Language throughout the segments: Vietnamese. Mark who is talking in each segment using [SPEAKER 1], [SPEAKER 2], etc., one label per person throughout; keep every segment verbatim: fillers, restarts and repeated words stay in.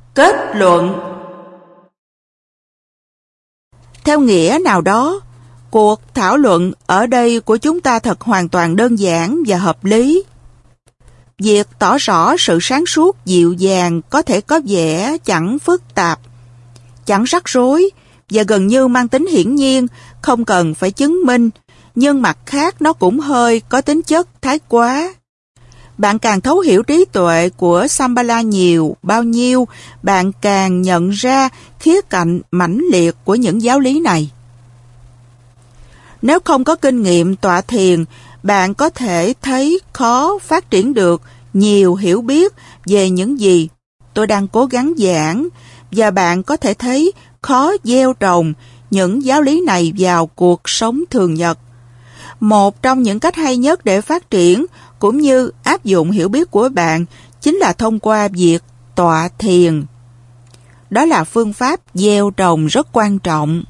[SPEAKER 1] Kết luận. Theo nghĩa nào đó, cuộc thảo luận ở đây của chúng ta thật hoàn toàn đơn giản và hợp lý. Việc tỏ rõ sự sáng suốt dịu dàng có thể có vẻ chẳng phức tạp, chẳng rắc rối và gần như mang tính hiển nhiên, không cần phải chứng minh, nhưng mặt khác nó cũng hơi có tính chất thái quá. Bạn càng thấu hiểu trí tuệ của Shambhala nhiều bao nhiêu, bạn càng nhận ra khía cạnh mãnh liệt của những giáo lý này. Nếu không có kinh nghiệm tọa thiền, bạn có thể thấy khó phát triển được nhiều hiểu biết về những gì tôi đang cố gắng giảng, và bạn có thể thấy khó gieo trồng những giáo lý này vào cuộc sống thường nhật. Một trong những cách hay nhất để phát triển cũng như áp dụng hiểu biết của bạn chính là thông qua việc tọa thiền. Đó là phương pháp gieo trồng rất quan trọng.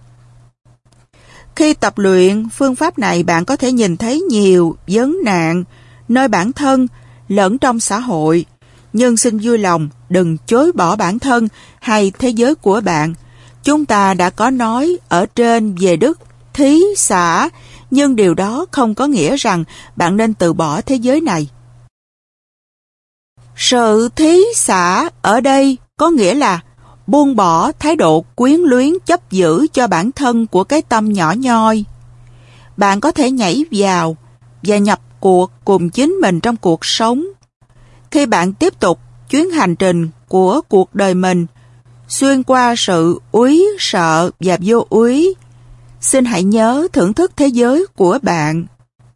[SPEAKER 1] Khi tập luyện phương pháp này, bạn có thể nhìn thấy nhiều vấn nạn nơi bản thân lẫn trong xã hội, nhưng xin vui lòng đừng chối bỏ bản thân hay thế giới của bạn. Chúng ta đã có nói ở trên về đức thí xả, nhưng điều đó không có nghĩa rằng bạn nên từ bỏ thế giới này. Sự thí xả ở đây có nghĩa là buông bỏ thái độ quyến luyến chấp giữ cho bản thân của cái tâm nhỏ nhoi. Bạn có thể nhảy vào và nhập cuộc cùng chính mình trong cuộc sống. Khi bạn tiếp tục chuyến hành trình của cuộc đời mình, xuyên qua sự úy sợ và vô úy, xin hãy nhớ thưởng thức thế giới của bạn.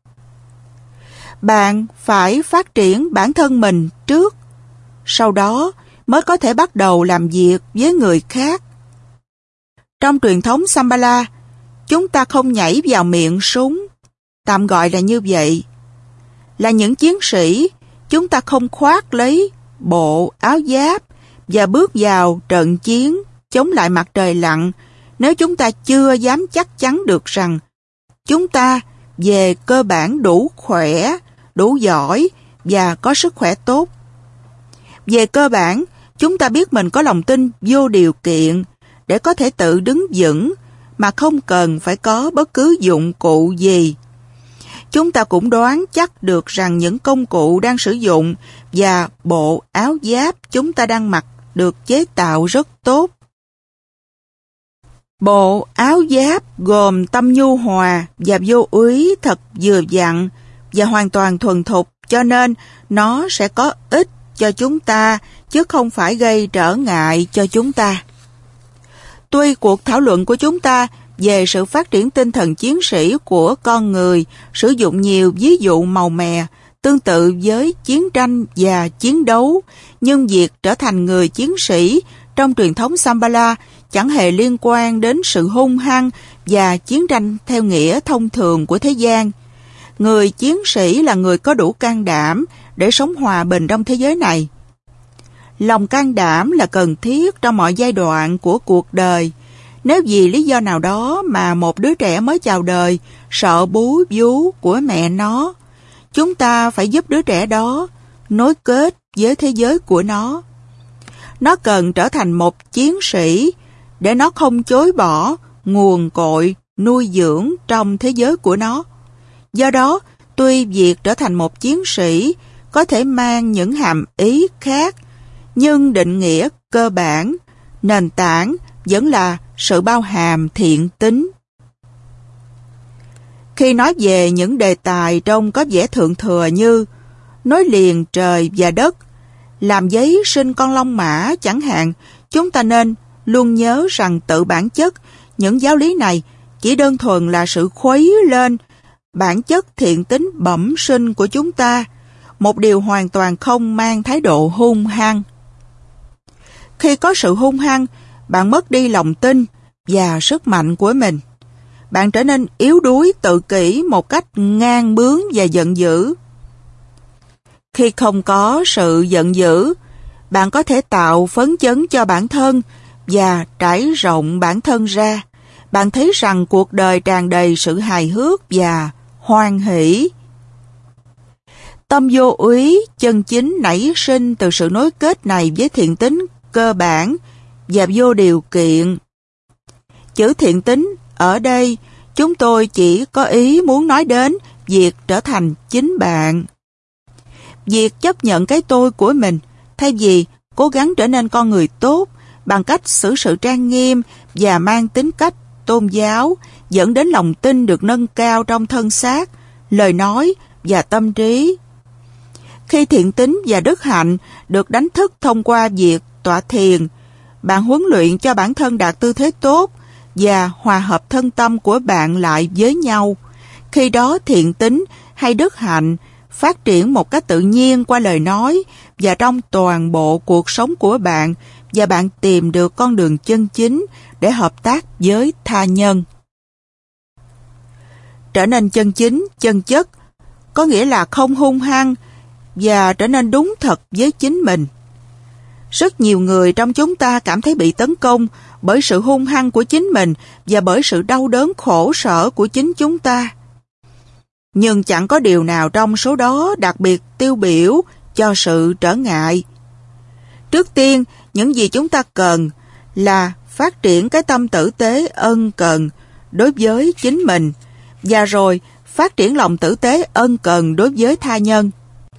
[SPEAKER 1] Bạn phải phát triển bản thân mình trước, sau đó mới có thể bắt đầu làm việc với người khác. Trong truyền thống Shambhala, chúng ta không nhảy vào miệng súng, tạm gọi là như vậy. Là những chiến sĩ, chúng ta không khoác lấy bộ áo giáp và bước vào trận chiến chống lại mặt trời lặn nếu chúng ta chưa dám chắc chắn được rằng chúng ta về cơ bản đủ khỏe, đủ giỏi và có sức khỏe tốt. Về cơ bản, chúng ta biết mình có lòng tin vô điều kiện để có thể tự đứng vững mà không cần phải có bất cứ dụng cụ gì. Chúng ta cũng đoán chắc được rằng những công cụ đang sử dụng và bộ áo giáp chúng ta đang mặc được chế tạo rất tốt. Bộ áo giáp gồm tâm nhu hòa và vô úy thật vừa vặn và hoàn toàn thuần thục, cho nên nó sẽ có ích cho chúng ta chứ không phải gây trở ngại cho chúng ta. Tuy cuộc thảo luận của chúng ta về sự phát triển tinh thần chiến sĩ của con người sử dụng nhiều ví dụ màu mè tương tự với chiến tranh và chiến đấu, nhưng việc trở thành người chiến sĩ trong truyền thống Shambhala chẳng hề liên quan đến sự hung hăng và chiến tranh theo nghĩa thông thường của thế gian. Người chiến sĩ là người có đủ can đảm để sống hòa bình trong thế giới này. Lòng can đảm là cần thiết trong mọi giai đoạn của cuộc đời. Nếu vì lý do nào đó mà một đứa trẻ mới chào đời sợ bú vú của mẹ nó, chúng ta phải giúp đứa trẻ đó nối kết với thế giới của nó. Nó cần trở thành một chiến sĩ để nó không chối bỏ nguồn cội nuôi dưỡng trong thế giới của nó. Do đó, tuy việc trở thành một chiến sĩ có thể mang những hàm ý khác, nhưng định nghĩa cơ bản, nền tảng vẫn là sự bao hàm thiện tính. Khi nói về những đề tài trông có vẻ thượng thừa như nối liền trời và đất, làm giấy sinh con long mã chẳng hạn, chúng ta nên luôn nhớ rằng tự bản chất những giáo lý này chỉ đơn thuần là sự khuấy lên bản chất thiện tính bẩm sinh của chúng ta, một điều hoàn toàn không mang thái độ hung hăng. Khi có sự hung hăng, bạn mất đi lòng tin và sức mạnh của mình. Bạn trở nên yếu đuối, tự kỷ một cách ngang bướng và giận dữ. Khi không có sự giận dữ, bạn có thể tạo phấn chấn cho bản thân và trải rộng bản thân ra. Bạn thấy rằng cuộc đời tràn đầy sự hài hước và hoan hỷ. Tâm vô úy chân chính nảy sinh từ sự nối kết này với thiện tính cơ bản và vô điều kiện. Chữ thiện tín ở đây chúng tôi chỉ có ý muốn nói đến việc trở thành chính bạn. Việc chấp nhận cái tôi của mình thay vì cố gắng trở nên con người tốt bằng cách xử sự trang nghiêm và mang tính cách tôn giáo dẫn đến lòng tin được nâng cao trong thân xác, lời nói và tâm trí. Khi thiện tín và đức hạnh được đánh thức thông qua việc tọa thiền, bạn huấn luyện cho bản thân đạt tư thế tốt và hòa hợp thân tâm của bạn lại với nhau. Khi đó thiện tín hay đức hạnh phát triển một cách tự nhiên qua lời nói và trong toàn bộ cuộc sống của bạn, và bạn tìm được con đường chân chính để hợp tác với tha nhân. Trở nên chân chính, chân chất có nghĩa là không hung hăng và trở nên đúng thật với chính mình. Rất nhiều người trong chúng ta cảm thấy bị tấn công bởi sự hung hăng của chính mình và bởi sự đau đớn khổ sở của chính chúng ta. Nhưng chẳng có điều nào trong số đó đặc biệt tiêu biểu cho sự trở ngại. Trước tiên, những gì chúng ta cần là phát triển cái tâm tử tế ân cần đối với chính mình, và rồi phát triển lòng tử tế ân cần đối với tha nhân.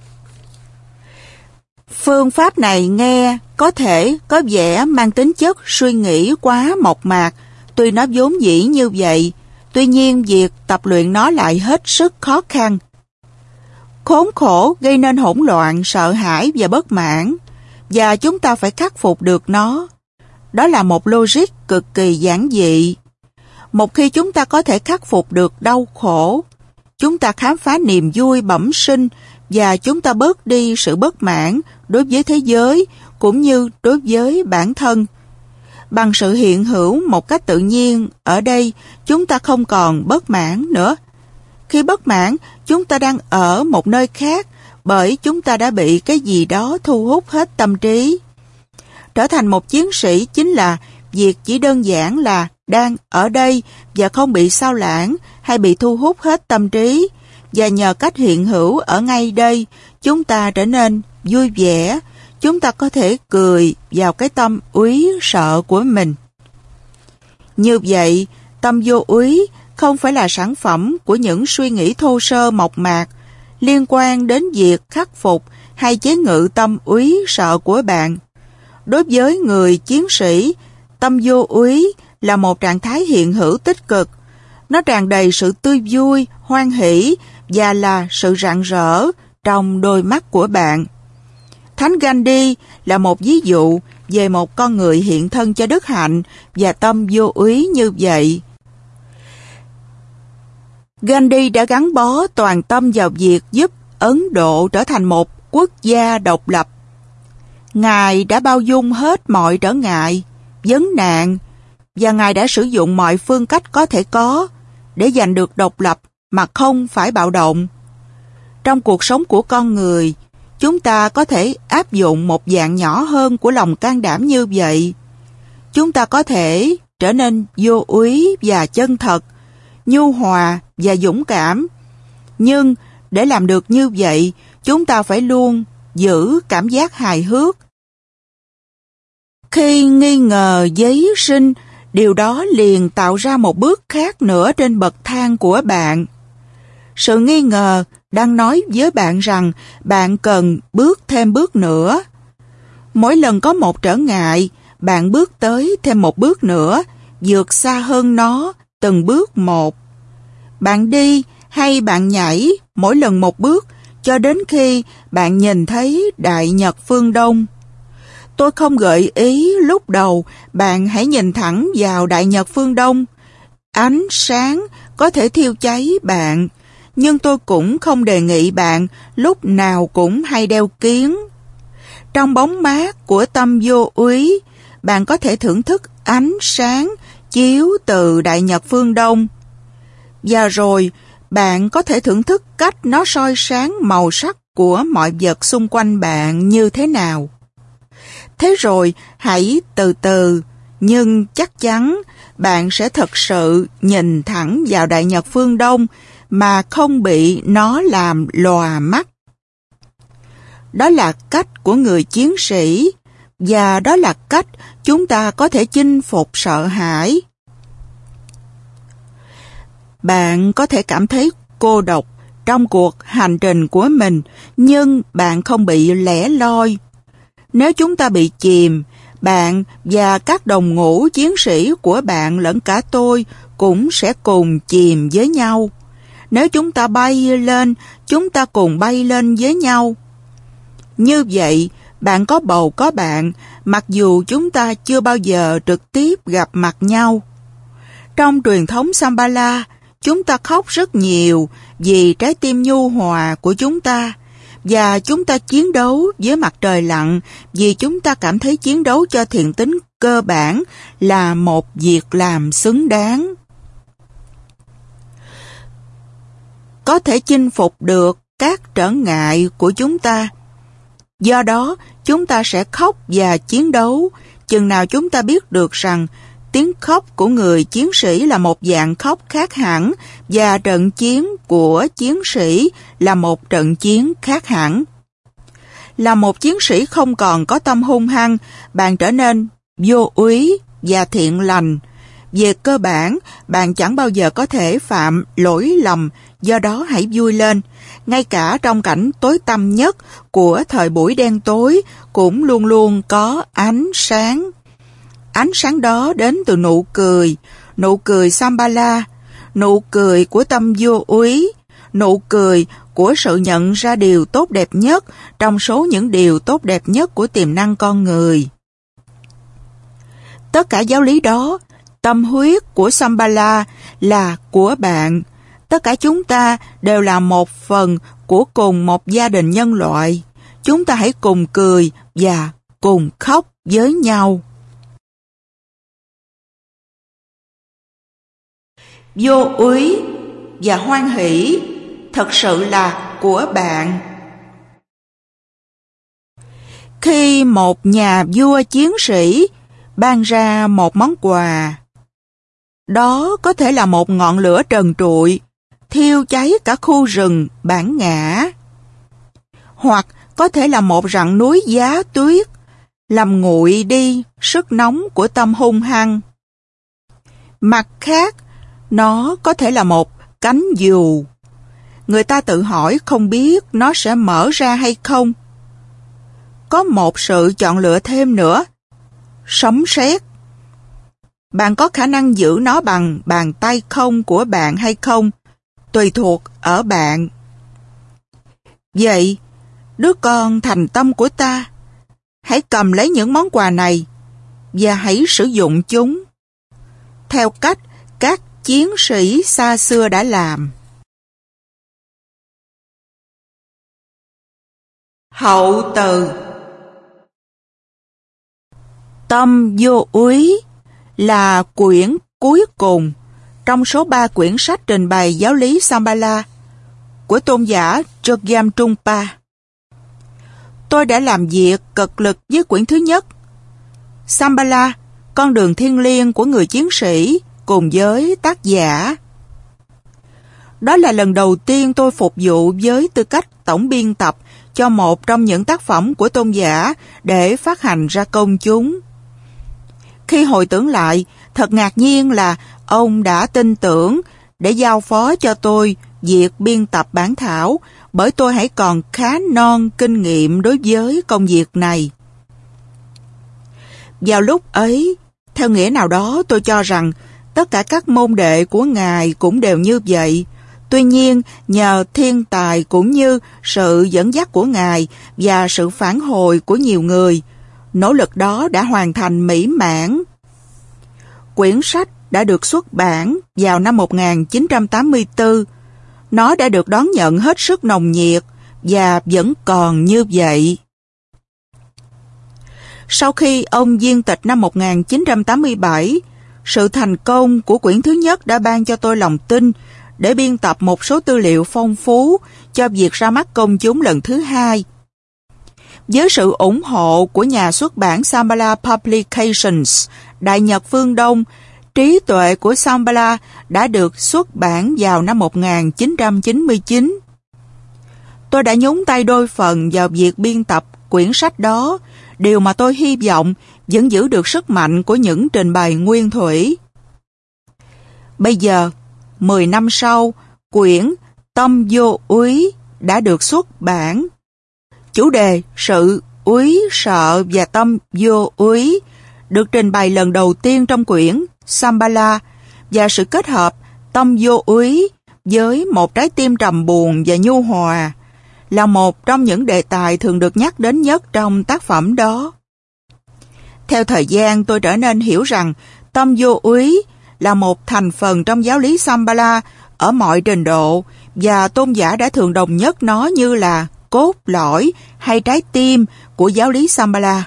[SPEAKER 1] Phương pháp này nghe có thể có vẻ mang tính chất suy nghĩ quá mộc mạc, tuy nó vốn dĩ như vậy, tuy nhiên việc tập luyện nó lại hết sức khó khăn. Khốn khổ gây nên hỗn loạn, sợ hãi và bất mãn, và chúng ta phải khắc phục được nó. Đó là một logic cực kỳ giản dị. Một khi chúng ta có thể khắc phục được đau khổ, chúng ta khám phá niềm vui bẩm sinh và chúng ta bớt đi sự bất mãn đối với thế giới cũng như đối với bản thân. Bằng sự hiện hữu một cách tự nhiên ở đây, chúng ta không còn bất mãn nữa. Khi bất mãn, chúng ta đang ở một nơi khác bởi chúng ta đã bị cái gì đó thu hút hết tâm trí. Trở thành một chiến sĩ chính là việc chỉ đơn giản là đang ở đây và không bị sao lãng hay bị thu hút hết tâm trí, và nhờ cách hiện hữu ở ngay đây, chúng ta trở nên vui vẻ, chúng ta có thể cười vào cái tâm úy sợ của mình. Như vậy, tâm vô úy không phải là sản phẩm của những suy nghĩ thô sơ mộc mạc liên quan đến việc khắc phục hay chế ngự tâm úy sợ của bạn. Đối với người chiến sĩ, tâm vô úy là một trạng thái hiện hữu tích cực. Nó tràn đầy sự tươi vui, hoan hỷ và là sự rạng rỡ trong đôi mắt của bạn. Thánh Gandhi là một ví dụ về một con người hiện thân cho đức hạnh và tâm vô úy như vậy. Gandhi đã gắn bó toàn tâm vào việc giúp Ấn Độ trở thành một quốc gia độc lập. Ngài đã bao dung hết mọi trở ngại, vấn nạn, và Ngài đã sử dụng mọi phương cách có thể có để giành được độc lập mà không phải bạo động. Trong cuộc sống của con người, chúng ta có thể áp dụng một dạng nhỏ hơn của lòng can đảm như vậy. Chúng ta có thể trở nên vô úy và chân thật, nhu hòa và dũng cảm. Nhưng để làm được như vậy, chúng ta phải luôn giữ cảm giác hài hước. Khi nghi ngờ giấy sinh, điều đó liền tạo ra một bước khác nữa trên bậc thang của bạn. Sự nghi ngờ đang nói với bạn rằng bạn cần bước thêm bước nữa. Mỗi lần có một trở ngại, bạn bước tới thêm một bước nữa, vượt xa hơn nó từng bước một. Bạn đi hay bạn nhảy mỗi lần một bước cho đến khi bạn nhìn thấy Đại Nhật phương Đông. Tôi không gợi ý lúc đầu bạn hãy nhìn thẳng vào Đại Nhật phương Đông. Ánh sáng có thể thiêu cháy bạn, nhưng tôi cũng không đề nghị bạn lúc nào cũng hay đeo kiếng. Trong bóng mát của tâm vô úy, bạn có thể thưởng thức ánh sáng chiếu từ Đại Nhật phương Đông. Và rồi, bạn có thể thưởng thức cách nó soi sáng màu sắc của mọi vật xung quanh bạn như thế nào. Thế rồi, hãy từ từ, nhưng chắc chắn bạn sẽ thật sự nhìn thẳng vào Đại Nhật phương Đông mà không bị nó làm lòa mắt. Đó là cách của người chiến sĩ, Và đó là cách chúng ta có thể chinh phục sợ hãi. Bạn có thể cảm thấy cô độc trong cuộc hành trình của mình, nhưng bạn không bị lẻ loi. Nếu chúng ta bị chìm, bạn và các đồng ngũ chiến sĩ của bạn lẫn cả tôi cũng sẽ cùng chìm với nhau. Nếu chúng ta bay lên, chúng ta cùng bay lên với nhau. Như vậy, bạn có bầu có bạn, mặc dù chúng ta chưa bao giờ trực tiếp gặp mặt nhau. Trong truyền thống Shambhala, chúng ta khóc rất nhiều vì trái tim nhu hòa của chúng ta, và chúng ta chiến đấu với mặt trời lặn vì chúng ta cảm thấy chiến đấu cho thiện tính cơ bản là một việc làm xứng đáng. Có thể chinh phục được các trở ngại của chúng ta. Do đó, chúng ta sẽ khóc và chiến đấu, chừng nào chúng ta biết được rằng tiếng khóc của người chiến sĩ là một dạng khóc khác hẳn và trận chiến của chiến sĩ là một trận chiến khác hẳn. Là một chiến sĩ không còn có tâm hung hăng, bạn trở nên vô úy và thiện lành. Về cơ bản, bạn chẳng bao giờ có thể phạm lỗi lầm, do đó hãy vui lên. Ngay cả trong cảnh tối tăm nhất của thời buổi đen tối cũng luôn luôn có ánh sáng. Ánh sáng đó đến từ nụ cười, nụ cười Shambhala, nụ cười của tâm vô úy, nụ cười của sự nhận ra điều tốt đẹp nhất trong số những điều tốt đẹp nhất của tiềm năng con người. Tất cả giáo lý đó, tâm huyết của Shambhala là của bạn. Tất cả chúng ta đều là một phần của cùng một gia đình nhân loại. Chúng ta hãy cùng cười và cùng khóc với nhau. Vô úy và hoan hỷ thật sự là của bạn. Khi một nhà vua chiến sĩ ban ra một món quà, đó có thể là một ngọn lửa trần trụi, thiêu cháy cả khu rừng Bản Ngã, hoặc có thể là một rặng núi giá tuyết, làm nguội đi sức nóng của tâm hung hăng. Mặt khác, nó có thể là một cánh dù. Người ta tự hỏi không biết nó sẽ mở ra hay không. Có một sự chọn lựa thêm nữa, sấm sét. Bạn có khả năng giữ nó bằng bàn tay không của bạn hay không, tùy thuộc ở bạn. Vậy, đứa con thành tâm của ta, hãy cầm lấy những món quà này và hãy sử dụng chúng theo cách các chiến sĩ xa xưa đã làm. Hậu từ. Tâm vô úy là quyển cuối cùng trong số ba quyển sách trình bày giáo lý Shambhala của tôn giả Chogyam Trungpa. Tôi đã làm việc cực lực với quyển thứ nhất, Shambhala, con đường thiêng liêng của người chiến sĩ, cùng với tác giả. Đó là lần đầu tiên tôi phục vụ với tư cách tổng biên tập cho một trong những tác phẩm của tôn giả để phát hành ra công chúng. Khi hồi tưởng lại, thật ngạc nhiên là ông đã tin tưởng để giao phó cho tôi việc biên tập bản thảo, bởi tôi hãy còn khá non kinh nghiệm đối với công việc này. Vào lúc ấy, theo nghĩa nào đó tôi cho rằng tất cả các môn đệ của Ngài cũng đều như vậy. Tuy nhiên, nhờ thiên tài cũng như sự dẫn dắt của Ngài và sự phản hồi của nhiều người, nỗ lực đó đã hoàn thành mỹ mãn. Quyển sách đã được xuất bản vào năm một nghìn chín trăm tám mươi tư. Nó đã được đón nhận hết sức nồng nhiệt và vẫn còn như vậy. Sau khi ông viên tịch năm một nghìn chín trăm tám mươi bảy, sự thành công của quyển thứ nhất đã ban cho tôi lòng tin để biên tập một số tư liệu phong phú cho việc ra mắt công chúng lần thứ hai. Với sự ủng hộ của nhà xuất bản Shambhala Publications, Đại Nhật Phương Đông, Trí tuệ của Shambhala đã được xuất bản vào năm một nghìn chín trăm chín mươi chín. Tôi đã nhúng tay đôi phần vào việc biên tập quyển sách đó điều mà tôi hy vọng vẫn giữ được sức mạnh của những trình bày nguyên thủy. Bây giờ, mười năm sau, quyển Tâm Vô Úy đã được xuất bản. Chủ đề sự úy sợ và tâm vô úy được trình bày lần đầu tiên trong quyển Shambhala, và sự kết hợp tâm vô úy với một trái tim trầm buồn và nhu hòa là một trong những đề tài thường được nhắc đến nhất trong tác phẩm đó. Theo thời gian, tôi trở nên hiểu rằng tâm vô úy là một thành phần trong giáo lý Shambhala ở mọi trình độ, và tôn giả đã thường đồng nhất nó như là cốt lõi hay trái tim của giáo lý Shambhala.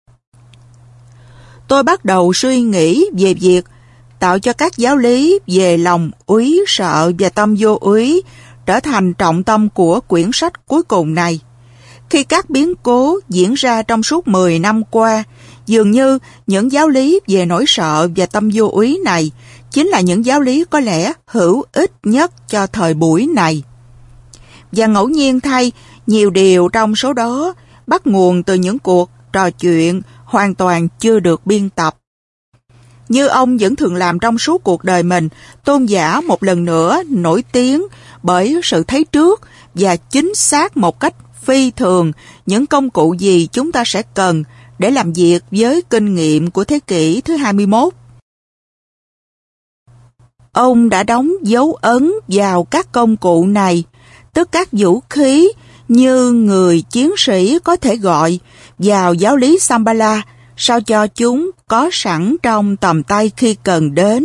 [SPEAKER 1] Tôi bắt đầu suy nghĩ về việc tạo cho các giáo lý về lòng úy sợ và tâm vô úy trở thành trọng tâm của quyển sách cuối cùng này. Khi các biến cố diễn ra trong suốt mười năm qua, dường như những giáo lý về nỗi sợ và tâm vô úy này chính là những giáo lý có lẽ hữu ích nhất cho thời buổi này. Và ngẫu nhiên thay, nhiều điều trong số đó bắt nguồn từ những cuộc trò chuyện hoàn toàn chưa được biên tập. Như ông vẫn thường làm trong suốt cuộc đời mình, tôn giả một lần nữa nổi tiếng bởi sự thấy trước và chính xác một cách phi thường những công cụ gì chúng ta sẽ cần để làm việc với kinh nghiệm của thế kỷ thứ hai mươi mốt. Ông đã đóng dấu ấn vào các công cụ này, tức các vũ khí như người chiến sĩ có thể gọi vào giáo lý Shambhala, sao cho chúng có sẵn trong tầm tay khi cần đến.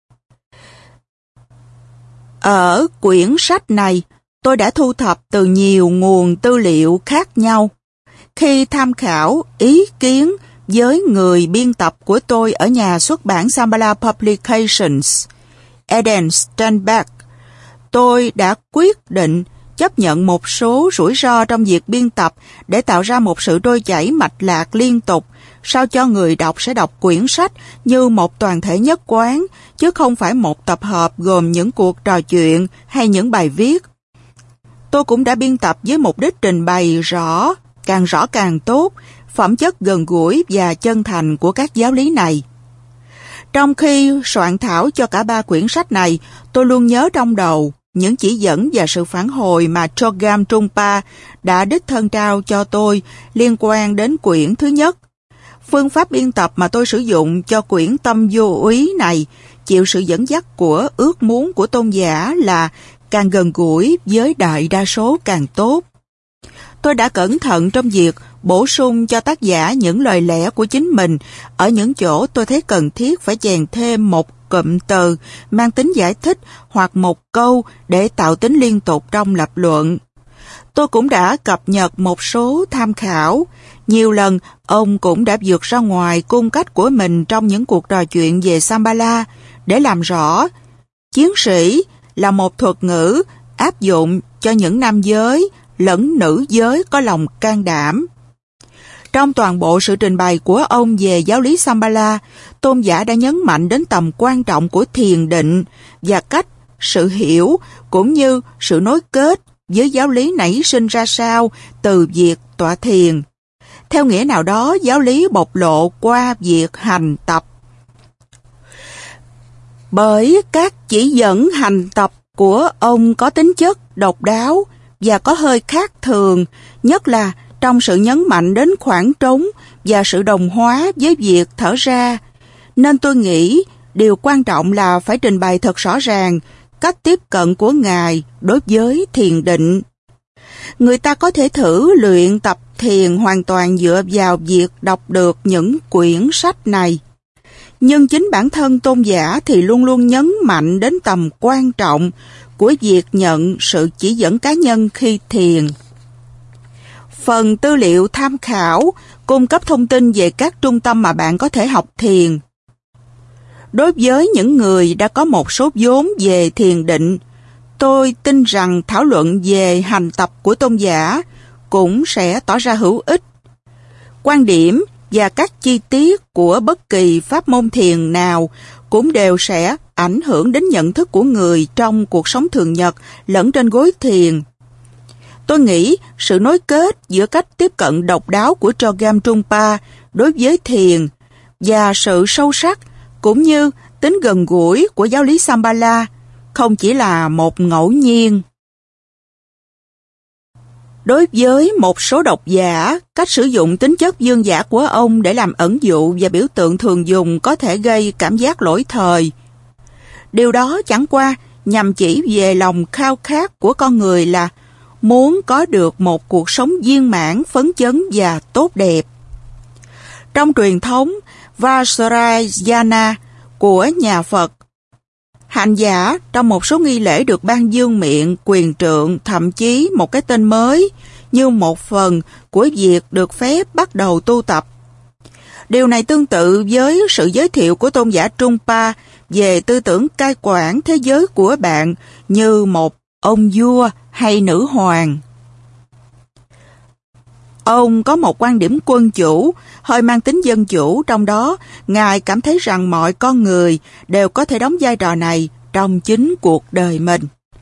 [SPEAKER 1] Ở quyển sách này, tôi đã thu thập từ nhiều nguồn tư liệu khác nhau. Khi tham khảo ý kiến với người biên tập của tôi ở nhà xuất bản Shambhala Publications, Eden Steinbeck, tôi đã quyết định chấp nhận một số rủi ro trong việc biên tập để tạo ra một sự trôi chảy mạch lạc liên tục, sao cho người đọc sẽ đọc quyển sách như một toàn thể nhất quán, chứ không phải một tập hợp gồm những cuộc trò chuyện hay những bài viết. Tôi cũng đã biên tập với mục đích trình bày rõ, càng rõ càng tốt, phẩm chất gần gũi và chân thành của các giáo lý này. Trong khi soạn thảo cho cả ba quyển sách này, tôi luôn nhớ trong đầu những chỉ dẫn và sự phản hồi mà Chogyam Trungpa đã đích thân trao cho tôi liên quan đến quyển thứ nhất. Phương pháp biên tập mà tôi sử dụng cho quyển Tâm Vô Úy này chịu sự dẫn dắt của ước muốn của tôn giả là càng gần gũi với đại đa số càng tốt. Tôi đã cẩn thận trong việc bổ sung cho tác giả những lời lẽ của chính mình ở những chỗ tôi thấy cần thiết phải chèn thêm một cụm từ mang tính giải thích hoặc một câu để tạo tính liên tục trong lập luận. Tôi cũng đã cập nhật một số tham khảo. Nhiều lần, ông cũng đã vượt ra ngoài cung cách của mình trong những cuộc trò chuyện về Shambhala để làm rõ chiến sĩ là một thuật ngữ áp dụng cho những nam giới lẫn nữ giới có lòng can đảm. Trong toàn bộ sự trình bày của ông về giáo lý Shambhala, tôn giả đã nhấn mạnh đến tầm quan trọng của thiền định và cách sự hiểu cũng như sự nối kết với giáo lý nảy sinh ra sao từ việc tọa thiền. Theo nghĩa nào đó, giáo lý bộc lộ qua việc hành tập. Bởi các chỉ dẫn hành tập của ông có tính chất độc đáo và có hơi khác thường, nhất là trong sự nhấn mạnh đến khoảng trống và sự đồng hóa với việc thở ra. Nên tôi nghĩ điều quan trọng là phải trình bày thật rõ ràng cách tiếp cận của Ngài đối với thiền định. Người ta có thể thử luyện tập thiền hoàn toàn dựa vào việc đọc được những quyển sách này. Nhưng chính bản thân tôn giả thì luôn luôn nhấn mạnh đến tầm quan trọng của việc nhận sự chỉ dẫn cá nhân khi thiền. Phần tư liệu tham khảo cung cấp thông tin về các trung tâm mà bạn có thể học thiền. Đối với những người đã có một số vốn về thiền định, tôi tin rằng thảo luận về hành tập của tôn giả cũng sẽ tỏ ra hữu ích. Quan điểm và các chi tiết của bất kỳ pháp môn thiền nào cũng đều sẽ ảnh hưởng đến nhận thức của người trong cuộc sống thường nhật lẫn trên gối thiền. Tôi nghĩ sự nối kết giữa cách tiếp cận độc đáo của Chogyam Trungpa đối với thiền và sự sâu sắc cũng như tính gần gũi của giáo lý Shambhala không chỉ là một ngẫu nhiên. Đối với một số độc giả, cách sử dụng tính chất dương giả của ông để làm ẩn dụ và biểu tượng thường dùng có thể gây cảm giác lỗi thời. Điều đó chẳng qua nhằm chỉ về lòng khao khát của con người là muốn có được một cuộc sống viên mãn, phấn chấn và tốt đẹp. Trong truyền thống Vajrayana của nhà Phật, hành giả trong một số nghi lễ được ban vương miện, quyền trượng, thậm chí một cái tên mới như một phần của việc được phép bắt đầu tu tập. Điều này tương tự với sự giới thiệu của tôn giả Trungpa về tư tưởng cai quản thế giới của bạn như một ông vua hay nữ hoàng. Ông có một quan điểm quân chủ, hơi mang tính dân chủ, trong đó Ngài cảm thấy rằng mọi con người đều có thể đóng vai trò này trong chính cuộc đời mình.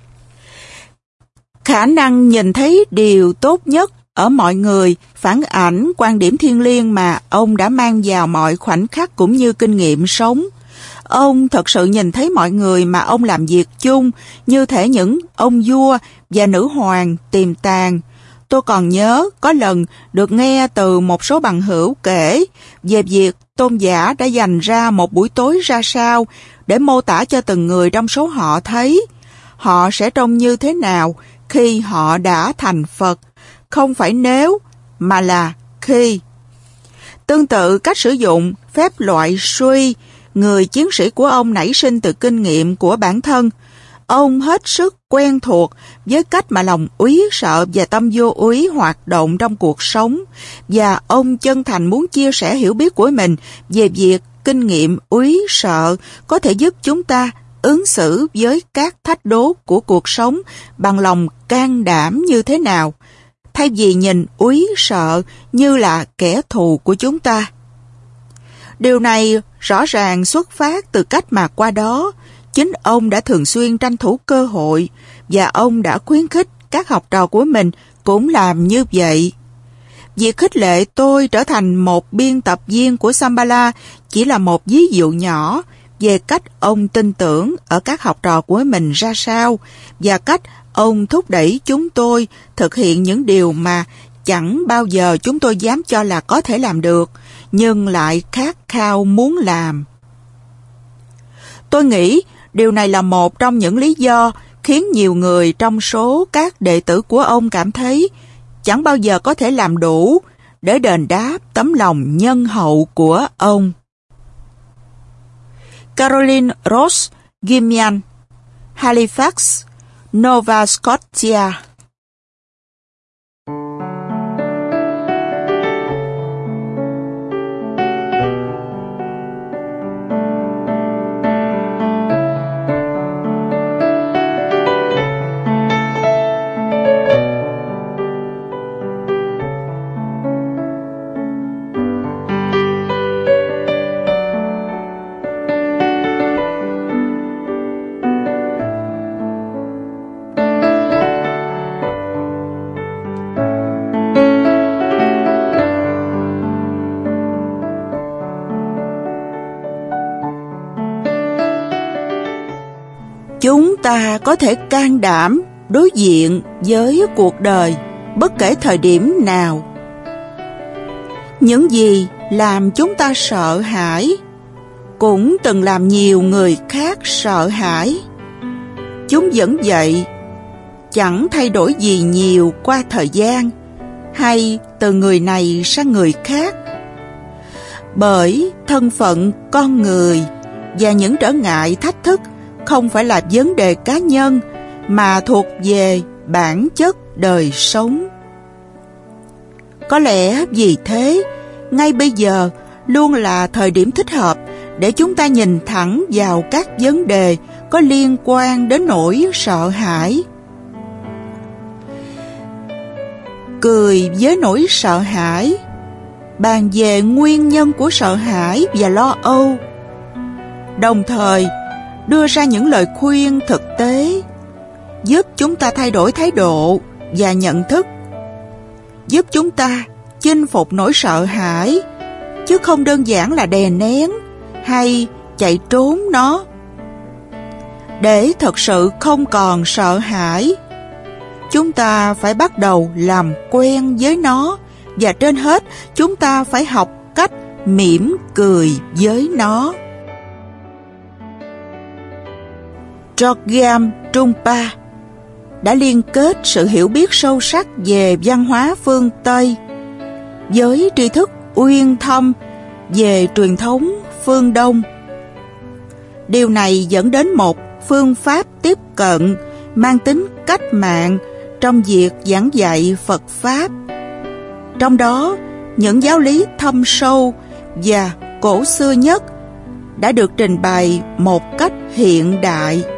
[SPEAKER 1] Khả năng nhìn thấy điều tốt nhất ở mọi người phản ảnh quan điểm thiêng liêng mà ông đã mang vào mọi khoảnh khắc cũng như kinh nghiệm sống. Ông thật sự nhìn thấy mọi người mà ông làm việc chung như thể những ông vua và nữ hoàng tiềm tàng. Tôi còn nhớ có lần được nghe từ một số bằng hữu kể về việc tôn giả đã dành ra một buổi tối ra sao để mô tả cho từng người trong số họ thấy họ sẽ trông như thế nào khi họ đã thành Phật, không phải nếu mà là khi. Tương tự cách sử dụng phép loại suy, người chiến sĩ của ông nảy sinh từ kinh nghiệm của bản thân. Ông hết sức quen thuộc với cách mà lòng úy sợ và tâm vô úy hoạt động trong cuộc sống, và ông chân thành muốn chia sẻ hiểu biết của mình về việc kinh nghiệm úy sợ có thể giúp chúng ta ứng xử với các thách đố của cuộc sống bằng lòng can đảm như thế nào, thay vì nhìn úy sợ như là kẻ thù của chúng ta. Điều này rõ ràng xuất phát từ cách mà qua đó chính ông đã thường xuyên tranh thủ cơ hội, và ông đã khuyến khích các học trò của mình cũng làm như vậy. Việc khích lệ tôi trở thành một biên tập viên của Shambhala chỉ là một ví dụ nhỏ về cách ông tin tưởng ở các học trò của mình ra sao, và cách ông thúc đẩy chúng tôi thực hiện những điều mà chẳng bao giờ chúng tôi dám cho là có thể làm được, nhưng lại khát khao muốn làm. Tôi nghĩ điều này là một trong những lý do khiến nhiều người trong số các đệ tử của ông cảm thấy chẳng bao giờ có thể làm đủ để đền đáp tấm lòng nhân hậu của ông. Caroline Rose Gimian, Halifax, Nova Scotia. Chúng ta có thể can đảm đối diện với cuộc đời bất kể thời điểm nào. Những gì làm chúng ta sợ hãi cũng từng làm nhiều người khác sợ hãi. Chúng vẫn vậy, chẳng thay đổi gì nhiều qua thời gian hay từ người này sang người khác. Bởi thân phận con người và những trở ngại thách thức không phải là vấn đề cá nhân mà thuộc về bản chất đời sống. Có lẽ vì thế, ngay bây giờ luôn là thời điểm thích hợp để chúng ta nhìn thẳng vào các vấn đề có liên quan đến nỗi sợ hãi. Cười với nỗi sợ hãi, bàn về nguyên nhân của sợ hãi và lo âu, đồng thời đưa ra những lời khuyên thực tế giúp chúng ta thay đổi thái độ và nhận thức, giúp chúng ta chinh phục nỗi sợ hãi, chứ không đơn giản là đè nén hay chạy trốn nó. Để thật sự không còn sợ hãi, chúng ta phải bắt đầu làm quen với nó, và trên hết chúng ta phải học cách mỉm cười với nó. Chogyam Trungpa đã liên kết sự hiểu biết sâu sắc về văn hóa phương Tây với tri thức uyên thâm về truyền thống phương Đông. Điều này dẫn đến một phương pháp tiếp cận mang tính cách mạng trong việc giảng dạy Phật Pháp. Trong đó, những giáo lý thâm sâu và cổ xưa nhất đã được trình bày một cách hiện đại.